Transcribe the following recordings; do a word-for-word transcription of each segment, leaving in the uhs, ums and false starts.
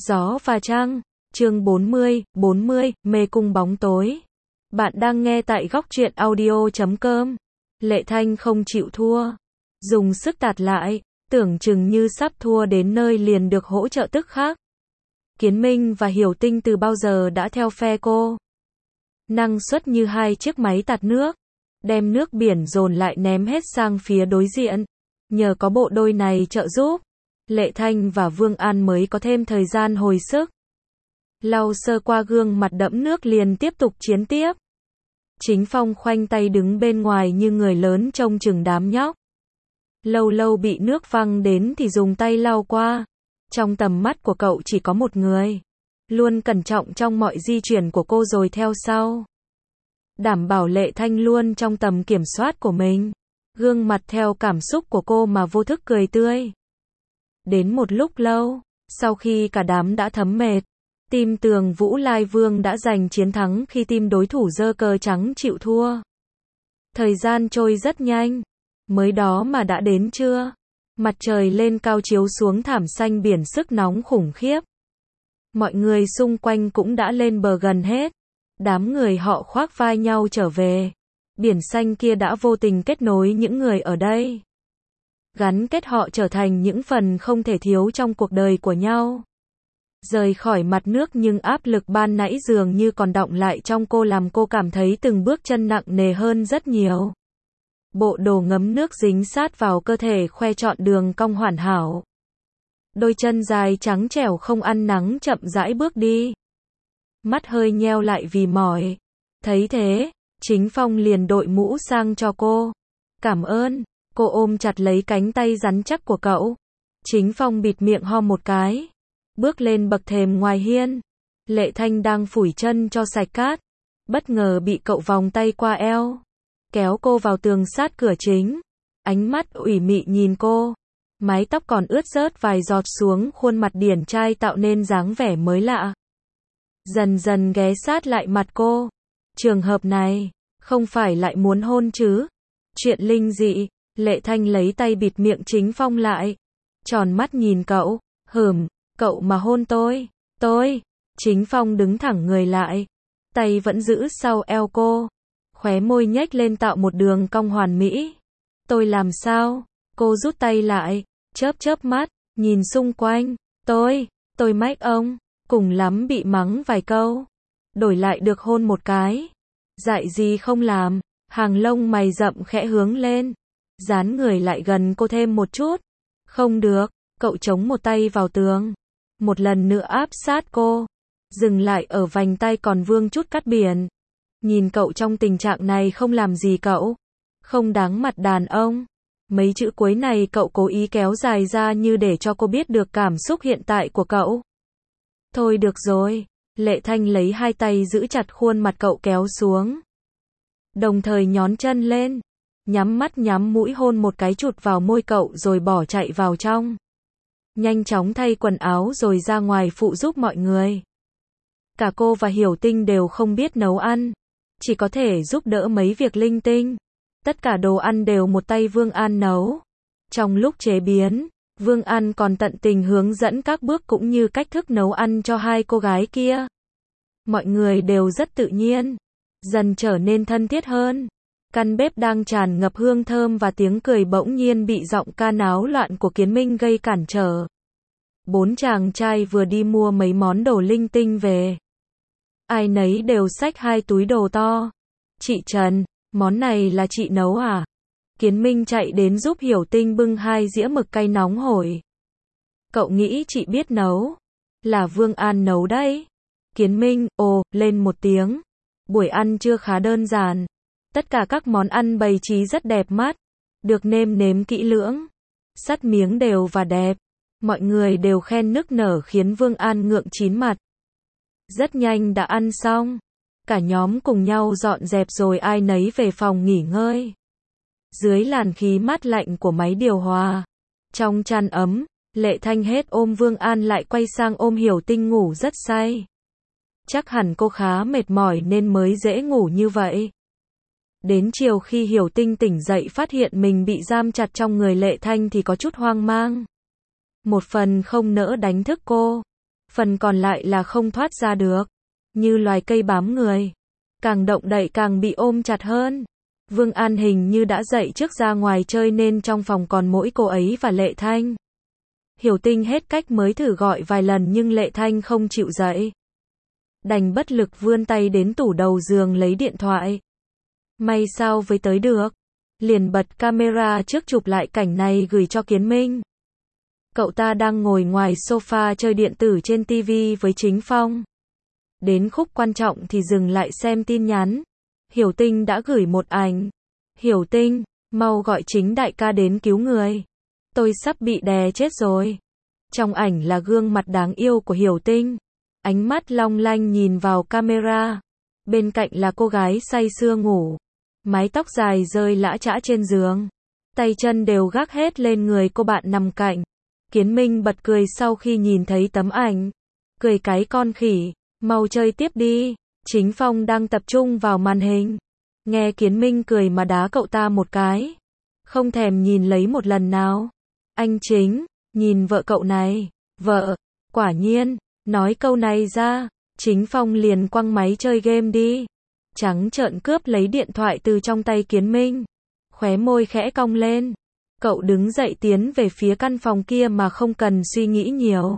Gió và trăng, chương bốn mươi, bốn mươi, mê cung bóng tối. Bạn đang nghe tại góc truyện audio chấm com. Lệ Thanh không chịu thua. Dùng sức tạt lại, tưởng chừng như sắp thua đến nơi liền được hỗ trợ tức khắc. Kiến Minh và Hiểu Tinh từ bao giờ đã theo phe cô. Năng suất như hai chiếc máy tạt nước. Đem nước biển dồn lại ném hết sang phía đối diện. Nhờ có bộ đôi này trợ giúp, Lệ Thanh và Vương An mới có thêm thời gian hồi sức. Lau sơ qua gương mặt đẫm nước liền tiếp tục chiến tiếp. Chính Phong khoanh tay đứng bên ngoài như người lớn trông chừng đám nhóc. Lâu lâu bị nước văng đến thì dùng tay lau qua. Trong tầm mắt của cậu chỉ có một người. Luôn cẩn trọng trong mọi di chuyển của cô rồi theo sau. Đảm bảo Lệ Thanh luôn trong tầm kiểm soát của mình. Gương mặt theo cảm xúc của cô mà vô thức cười tươi. Đến một lúc lâu, sau khi cả đám đã thấm mệt, team Tường Vũ Lai Vương đã giành chiến thắng khi team đối thủ giơ cờ trắng chịu thua. Thời gian trôi rất nhanh, mới đó mà đã đến trưa. Mặt trời lên cao chiếu xuống thảm xanh biển sức nóng khủng khiếp. Mọi người xung quanh cũng đã lên bờ gần hết. Đám người họ khoác vai nhau trở về. Biển xanh kia đã vô tình kết nối những người ở đây. Gắn kết họ trở thành những phần không thể thiếu trong cuộc đời của nhau. Rời khỏi mặt nước nhưng áp lực ban nãy dường như còn đọng lại trong cô làm cô cảm thấy từng bước chân nặng nề hơn rất nhiều. Bộ đồ ngấm nước dính sát vào cơ thể khoe trọn đường cong hoàn hảo. Đôi chân dài trắng trẻo không ăn nắng chậm rãi bước đi. Mắt hơi nheo lại vì mỏi. Thấy thế, Chính Phong liền đội mũ sang cho cô. Cảm ơn. Cô ôm chặt lấy cánh tay rắn chắc của cậu. Chính Phong bịt miệng ho một cái. Bước lên bậc thềm ngoài hiên. Lệ Thanh đang phủi chân cho sạch cát. Bất ngờ bị cậu vòng tay qua eo. Kéo cô vào tường sát cửa chính. Ánh mắt ủy mị nhìn cô. Mái tóc còn ướt rớt vài giọt xuống khuôn mặt điển trai tạo nên dáng vẻ mới lạ. Dần dần ghé sát lại mặt cô. Trường hợp này, không phải lại muốn hôn chứ? Chuyện linh dị. Lệ Thanh lấy tay bịt miệng Chính Phong lại. Tròn mắt nhìn cậu. Hừm, cậu mà hôn tôi. Tôi. Chính Phong đứng thẳng người lại. Tay vẫn giữ sau eo cô. Khóe môi nhếch lên tạo một đường cong hoàn mỹ. Tôi làm sao? Cô rút tay lại. Chớp chớp mắt. Nhìn xung quanh. Tôi. Tôi mách ông. Cùng lắm bị mắng vài câu. Đổi lại được hôn một cái. Dại gì không làm. Hàng lông mày rậm khẽ hướng lên. Dán người lại gần cô thêm một chút. Không được, cậu chống một tay vào tường. Một lần nữa áp sát cô. Dừng lại ở vành tay còn vương chút cát biển. Nhìn cậu trong tình trạng này không làm gì cậu. Không đáng mặt đàn ông. Mấy chữ cuối này cậu cố ý kéo dài ra như để cho cô biết được cảm xúc hiện tại của cậu. Thôi được rồi. Lệ Thanh lấy hai tay giữ chặt khuôn mặt cậu kéo xuống. Đồng thời nhón chân lên. Nhắm mắt nhắm mũi hôn một cái chụt vào môi cậu rồi bỏ chạy vào trong. Nhanh chóng thay quần áo rồi ra ngoài phụ giúp mọi người. Cả cô và Hiểu Tinh đều không biết nấu ăn. Chỉ có thể giúp đỡ mấy việc linh tinh. Tất cả đồ ăn đều một tay Vương An nấu. Trong lúc chế biến, Vương An còn tận tình hướng dẫn các bước cũng như cách thức nấu ăn cho hai cô gái kia. Mọi người đều rất tự nhiên. Dần trở nên thân thiết hơn. Căn bếp đang tràn ngập hương thơm và tiếng cười bỗng nhiên bị giọng ca náo loạn của Kiến Minh gây cản trở. Bốn chàng trai vừa đi mua mấy món đồ linh tinh về. Ai nấy đều xách hai túi đồ to. Chị Trần, món này là chị nấu à? Kiến Minh chạy đến giúp Hiểu Tinh bưng hai dĩa mực cay nóng hổi. Cậu nghĩ chị biết nấu? Là Vương An nấu đấy. Kiến Minh, ồ, lên một tiếng. Buổi ăn trưa khá đơn giản. Tất cả các món ăn bày trí rất đẹp mắt, được nêm nếm kỹ lưỡng, sắt miếng đều và đẹp. Mọi người đều khen nức nở khiến Vương An ngượng chín mặt. Rất nhanh đã ăn xong, cả nhóm cùng nhau dọn dẹp rồi ai nấy về phòng nghỉ ngơi. Dưới làn khí mát lạnh của máy điều hòa, trong chăn ấm, Lệ Thanh hết ôm Vương An lại quay sang ôm Hiểu Tinh ngủ rất say. Chắc hẳn cô khá mệt mỏi nên mới dễ ngủ như vậy. Đến chiều khi Hiểu Tinh tỉnh dậy phát hiện mình bị giam chặt trong người Lệ Thanh thì có chút hoang mang. Một phần không nỡ đánh thức cô. phần còn lại là không thoát ra được, như loài cây bám người. Càng động đậy càng bị ôm chặt hơn. Vương An hình như đã dậy trước ra ngoài chơi nên trong phòng còn mỗi cô ấy và Lệ Thanh. Hiểu Tinh hết cách mới thử gọi vài lần nhưng Lệ Thanh không chịu dậy. Đành bất lực vươn tay đến tủ đầu giường lấy điện thoại. May sao với tới được. Liền bật camera trước chụp lại cảnh này gửi cho Kiến Minh. Cậu ta đang ngồi ngoài sofa chơi điện tử trên ti vi với Chính Phong. Đến khúc quan trọng thì dừng lại xem tin nhắn. Hiểu Tinh đã gửi một ảnh. Hiểu Tinh, mau gọi Chính đại ca đến cứu người. Tôi sắp bị đè chết rồi. Trong ảnh là gương mặt đáng yêu của Hiểu Tinh. Ánh mắt long lanh nhìn vào camera. Bên cạnh là cô gái say sưa ngủ. Mái tóc dài rơi lã chã trên giường. Tay chân đều gác hết lên người cô bạn nằm cạnh. Kiến Minh bật cười sau khi nhìn thấy tấm ảnh. Cười cái con khỉ, mau chơi tiếp đi. Chính Phong đang tập trung vào màn hình. Nghe Kiến Minh cười mà đá cậu ta một cái. Không thèm nhìn lấy một lần nào. Anh Chính, nhìn vợ cậu này. Vợ, quả nhiên, nói câu này ra. Chính Phong liền quăng máy chơi game đi. Trắng trợn cướp lấy điện thoại từ trong tay Kiến Minh. Khóe môi khẽ cong lên. Cậu đứng dậy tiến về phía căn phòng kia mà không cần suy nghĩ nhiều.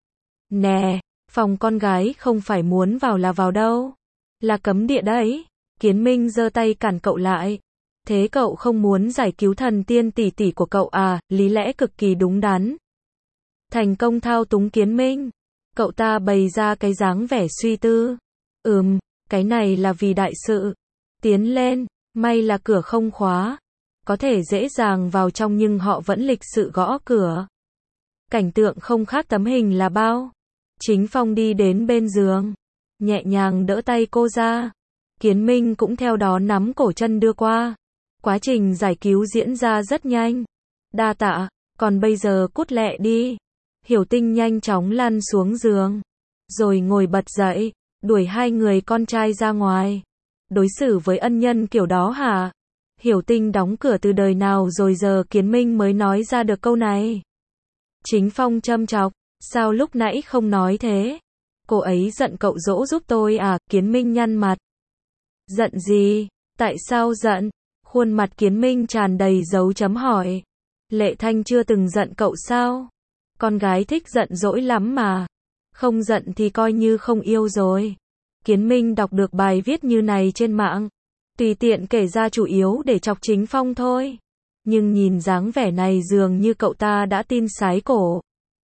Nè, phòng con gái không phải muốn vào là vào đâu. Là cấm địa đấy. Kiến Minh giơ tay cản cậu lại. Thế cậu không muốn giải cứu thần tiên tỷ tỷ của cậu à, lý lẽ cực kỳ đúng đắn. Thành công thao túng Kiến Minh. Cậu ta bày ra cái dáng vẻ suy tư. Ừm, cái này là vì đại sự. Tiến lên, may là cửa không khóa. Có thể dễ dàng vào trong nhưng họ vẫn lịch sự gõ cửa. Cảnh tượng không khác tấm hình là bao. Chính Phong đi đến bên giường. Nhẹ nhàng đỡ tay cô ra. Kiến Minh cũng theo đó nắm cổ chân đưa qua. Quá trình giải cứu diễn ra rất nhanh. Đa tạ, còn bây giờ cút lẹ đi. Hiểu Tinh nhanh chóng lăn xuống giường. Rồi ngồi bật dậy, đuổi hai người con trai ra ngoài. Đối xử với ân nhân kiểu đó hả? Hiểu Tinh đóng cửa từ đời nào rồi giờ Kiến Minh mới nói ra được câu này. Chính Phong châm chọc, sao lúc nãy không nói thế? Cô ấy giận cậu dỗ giúp tôi à? Kiến Minh nhăn mặt. Giận gì? Tại sao giận? Khuôn mặt Kiến Minh tràn đầy dấu chấm hỏi. Lệ Thanh chưa từng giận cậu sao? Con gái thích giận dỗi lắm mà. Không giận thì coi như không yêu rồi. Kiến Minh đọc được bài viết như này trên mạng. Tùy tiện kể ra chủ yếu để chọc Chính Phong thôi. Nhưng nhìn dáng vẻ này dường như cậu ta đã tin sái cổ.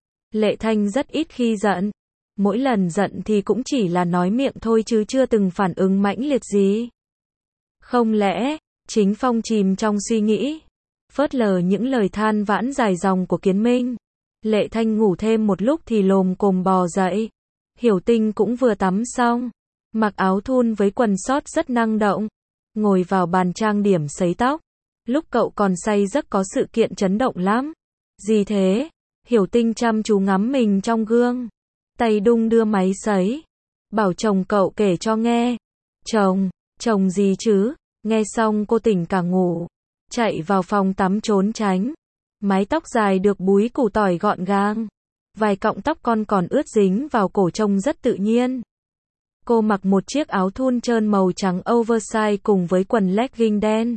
Lệ Thanh rất ít khi giận. Mỗi lần giận thì cũng chỉ là nói miệng thôi chứ chưa từng phản ứng mãnh liệt gì. Không lẽ, Chính Phong chìm trong suy nghĩ. Phớt lờ những lời than vãn dài dòng của Kiến Minh. Lệ Thanh ngủ thêm một lúc thì lồm cồm bò dậy. Hiểu Tinh cũng vừa tắm xong. Mặc áo thun với quần sót rất năng động. Ngồi vào bàn trang điểm sấy tóc. Lúc cậu còn say giấc có sự kiện chấn động lắm. Gì thế? Hiểu Tinh chăm chú ngắm mình trong gương. Tay đung đưa máy sấy. Bảo chồng cậu kể cho nghe. Chồng, chồng gì chứ? Nghe xong cô tỉnh cả ngủ. Chạy vào phòng tắm trốn tránh. Mái tóc dài được búi củ tỏi gọn gàng. Vài cọng tóc con còn ướt dính vào cổ trông rất tự nhiên. Cô mặc một chiếc áo thun trơn màu trắng oversize cùng với quần legging đen.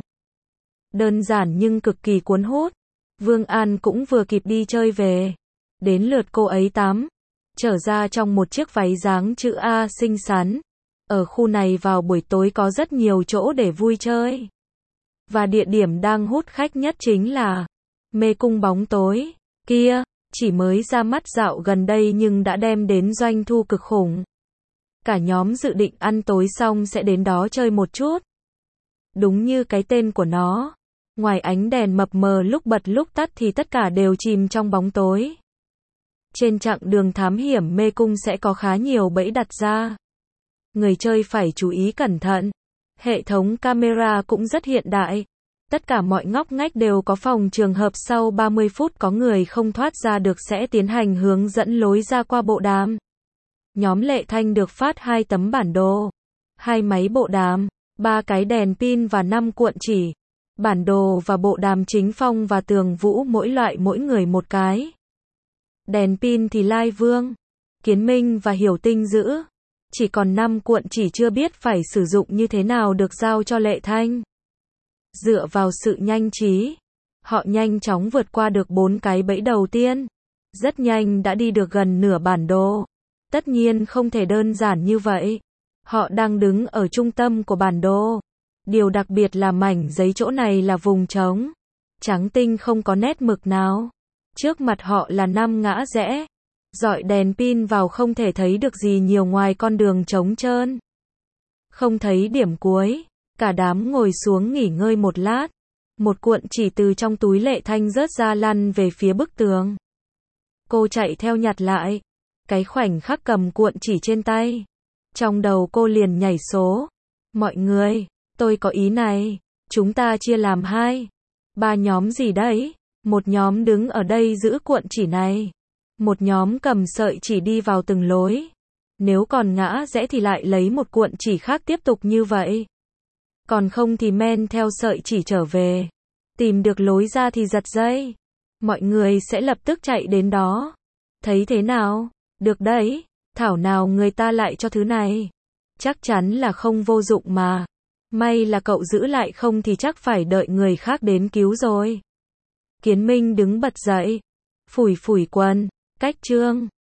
Đơn giản nhưng cực kỳ cuốn hút. Vương An cũng vừa kịp đi chơi về. Đến lượt cô ấy tắm. Trở ra trong một chiếc váy dáng chữ A xinh xắn. Ở khu này vào buổi tối có rất nhiều chỗ để vui chơi. Và địa điểm đang hút khách nhất chính là mê cung bóng tối. Kia, chỉ mới ra mắt dạo gần đây nhưng đã đem đến doanh thu cực khủng. Cả nhóm dự định ăn tối xong sẽ đến đó chơi một chút. Đúng như cái tên của nó. Ngoài ánh đèn mập mờ lúc bật lúc tắt thì tất cả đều chìm trong bóng tối. Trên chặng đường thám hiểm mê cung sẽ có khá nhiều bẫy đặt ra. Người chơi phải chú ý cẩn thận. Hệ thống camera cũng rất hiện đại. Tất cả mọi ngóc ngách đều có phòng trường hợp sau ba mươi phút có người không thoát ra được sẽ tiến hành hướng dẫn lối ra qua bộ đàm. Nhóm Lệ Thanh được phát hai tấm bản đồ, hai máy bộ đàm, ba cái đèn pin và năm cuộn chỉ. Bản đồ và bộ đàm Chính Phong và Tường Vũ mỗi loại mỗi người một cái. Đèn pin thì Lai Vương, Kiến Minh và Hiểu Tinh giữ. Chỉ còn năm cuộn chỉ chưa biết phải sử dụng như thế nào được giao cho Lệ Thanh. Dựa vào sự nhanh trí, họ nhanh chóng vượt qua được bốn cái bẫy đầu tiên. Rất nhanh đã đi được gần nửa bản đồ. Tất nhiên không thể đơn giản như vậy. Họ đang đứng ở trung tâm của bản đồ. Điều đặc biệt là mảnh giấy chỗ này là vùng trống. Trắng tinh không có nét mực nào. Trước mặt họ là năm ngã rẽ. Dọi đèn pin vào không thể thấy được gì nhiều ngoài con đường trống trơn. Không thấy điểm cuối. Cả đám ngồi xuống nghỉ ngơi một lát. Một cuộn chỉ từ trong túi Lệ Thanh rớt ra lăn về phía bức tường. Cô chạy theo nhặt lại. Cái khoảnh khắc cầm cuộn chỉ trên tay. Trong đầu cô liền nhảy số. Mọi người, tôi có ý này. Chúng ta chia làm hai. Ba nhóm gì đấy? Một nhóm đứng ở đây giữ cuộn chỉ này. Một nhóm cầm sợi chỉ đi vào từng lối. Nếu còn ngã rẽ thì lại lấy một cuộn chỉ khác tiếp tục như vậy. Còn không thì men theo sợi chỉ trở về. Tìm được lối ra thì giật dây. Mọi người sẽ lập tức chạy đến đó. Thấy thế nào? Được đấy. Thảo nào người ta lại cho thứ này. Chắc chắn là không vô dụng mà. May là cậu giữ lại, không thì chắc phải đợi người khác đến cứu rồi. Kiến Minh đứng bật dậy. Phủi phủi quần. Cách chương.